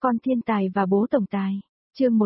Con thiên tài và bố tổng tài. Chương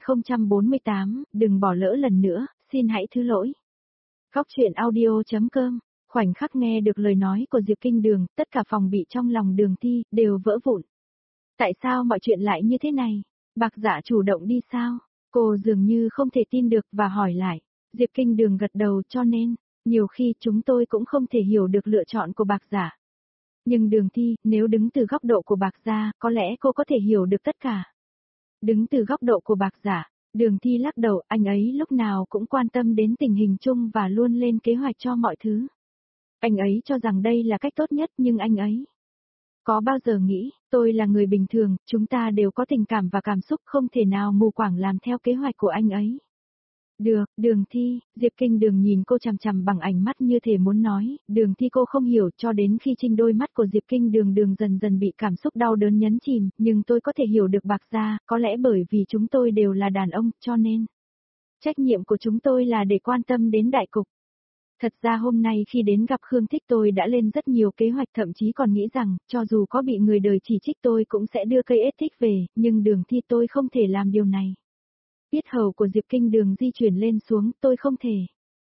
1048, đừng bỏ lỡ lần nữa, xin hãy thứ lỗi. Góc truyện audio.com. Khoảnh khắc nghe được lời nói của Diệp Kinh Đường, tất cả phòng bị trong lòng Đường Thi đều vỡ vụn. Tại sao mọi chuyện lại như thế này? Bạc Dạ chủ động đi sao? Cô dường như không thể tin được và hỏi lại. Diệp Kinh Đường gật đầu, cho nên, nhiều khi chúng tôi cũng không thể hiểu được lựa chọn của Bạc Dạ. Nhưng Đường Thi, nếu đứng từ góc độ của Bạc Gia, có lẽ cô có thể hiểu được tất cả. Đứng từ góc độ của Bạc Dạ, Đường Thi lắc đầu, anh ấy lúc nào cũng quan tâm đến tình hình chung và luôn lên kế hoạch cho mọi thứ. Anh ấy cho rằng đây là cách tốt nhất, nhưng anh ấy có bao giờ nghĩ, tôi là người bình thường, chúng ta đều có tình cảm và cảm xúc, không thể nào mù quáng làm theo kế hoạch của anh ấy. Được, Đường Thi, Diệp Kinh Đường nhìn cô chằm chằm bằng ánh mắt như thể muốn nói, Đường Thi cô không hiểu, cho đến khi Trinh đôi mắt của Diệp Kinh Đường dần dần bị cảm xúc đau đớn nhấn chìm, nhưng tôi có thể hiểu được Bạc Gia, có lẽ bởi vì chúng tôi đều là đàn ông, cho nên trách nhiệm của chúng tôi là để quan tâm đến đại cục. Thật ra hôm nay khi đến gặp Khương Thích tôi đã lên rất nhiều kế hoạch, thậm chí còn nghĩ rằng, cho dù có bị người đời chỉ trích tôi cũng sẽ đưa cây ết thích về, nhưng Đường Thi tôi không thể làm điều này. Yết hầu của Diệp Kinh Đường di chuyển lên xuống, tôi không thể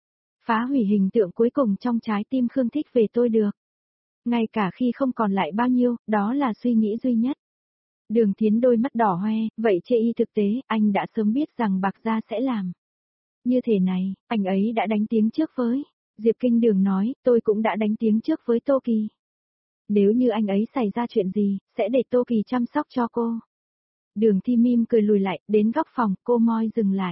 phá hủy hình tượng cuối cùng trong trái tim Khương Thích về tôi được. Ngay cả khi không còn lại bao nhiêu, đó là suy nghĩ duy nhất. Đường Thiến đôi mắt đỏ hoe, vậy chê y thực tế, anh đã sớm biết rằng Bạc Gia sẽ làm như thế này, anh ấy đã đánh tiếng trước với. Diệp Kinh Đường nói, tôi cũng đã đánh tiếng trước với Tô Kỳ. Nếu như anh ấy xảy ra chuyện gì, sẽ để Tô Kỳ chăm sóc cho cô. Đường Thi mím cười lùi lại, đến góc phòng, cô moi dừng lại.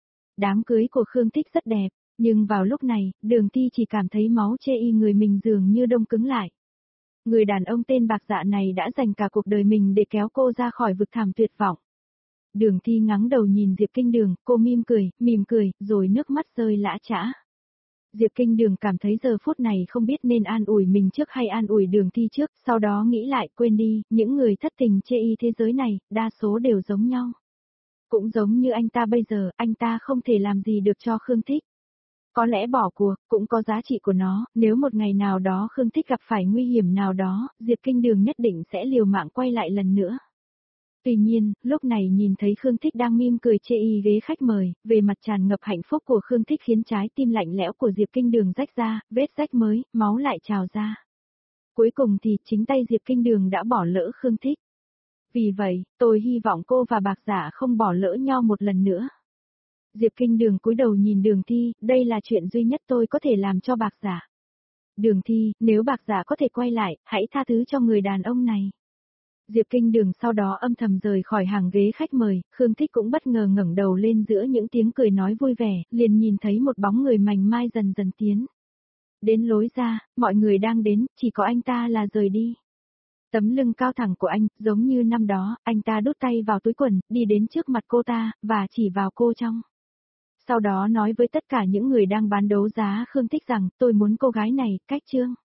Đám cưới của Khương Thích rất đẹp, nhưng vào lúc này, Đường Thi chỉ cảm thấy máu chê y người mình dường như đông cứng lại. Người đàn ông tên Bạc Dạ này đã dành cả cuộc đời mình để kéo cô ra khỏi vực thẳm tuyệt vọng. Đường Thi ngẩng đầu nhìn Diệp Kinh Đường, cô mỉm cười, rồi nước mắt rơi lã chã. Diệp Kinh Đường cảm thấy giờ phút này không biết nên an ủi mình trước hay an ủi Đường Thi trước, sau đó nghĩ lại, quên đi, những người thất tình chê y thế giới này, đa số đều giống nhau. Cũng giống như anh ta bây giờ, anh ta không thể làm gì được cho Khương Thích. Có lẽ bỏ cuộc, cũng có giá trị của nó, nếu một ngày nào đó Khương Thích gặp phải nguy hiểm nào đó, Diệp Kinh Đường nhất định sẽ liều mạng quay lại lần nữa. Tuy nhiên, lúc này nhìn thấy Khương Thích đang mỉm cười chê y ghế khách mời, về mặt tràn ngập hạnh phúc của Khương Thích khiến trái tim lạnh lẽo của Diệp Kinh Đường rách ra, vết rách mới, máu lại trào ra. Cuối cùng thì chính tay Diệp Kinh Đường đã bỏ lỡ Khương Thích. Vì vậy, tôi hy vọng cô và Bạc Dạ không bỏ lỡ nhau một lần nữa. Diệp Kinh Đường cúi đầu nhìn Đường Thi, đây là chuyện duy nhất tôi có thể làm cho Bạc Dạ. Đường Thi, nếu Bạc Dạ có thể quay lại, hãy tha thứ cho người đàn ông này. Diệp Kinh Đường sau đó âm thầm rời khỏi hàng ghế khách mời, Khương Thích cũng bất ngờ ngẩng đầu lên giữa những tiếng cười nói vui vẻ, liền nhìn thấy một bóng người mảnh mai dần dần tiến đến lối ra, mọi người đang đến, chỉ có anh ta là rời đi. Tấm lưng cao thẳng của anh, giống như năm đó, anh ta đút tay vào túi quần, đi đến trước mặt cô ta, và chỉ vào cô trong. Sau đó nói với tất cả những người đang bán đấu giá Khương Thích rằng, tôi muốn cô gái này, cách chương.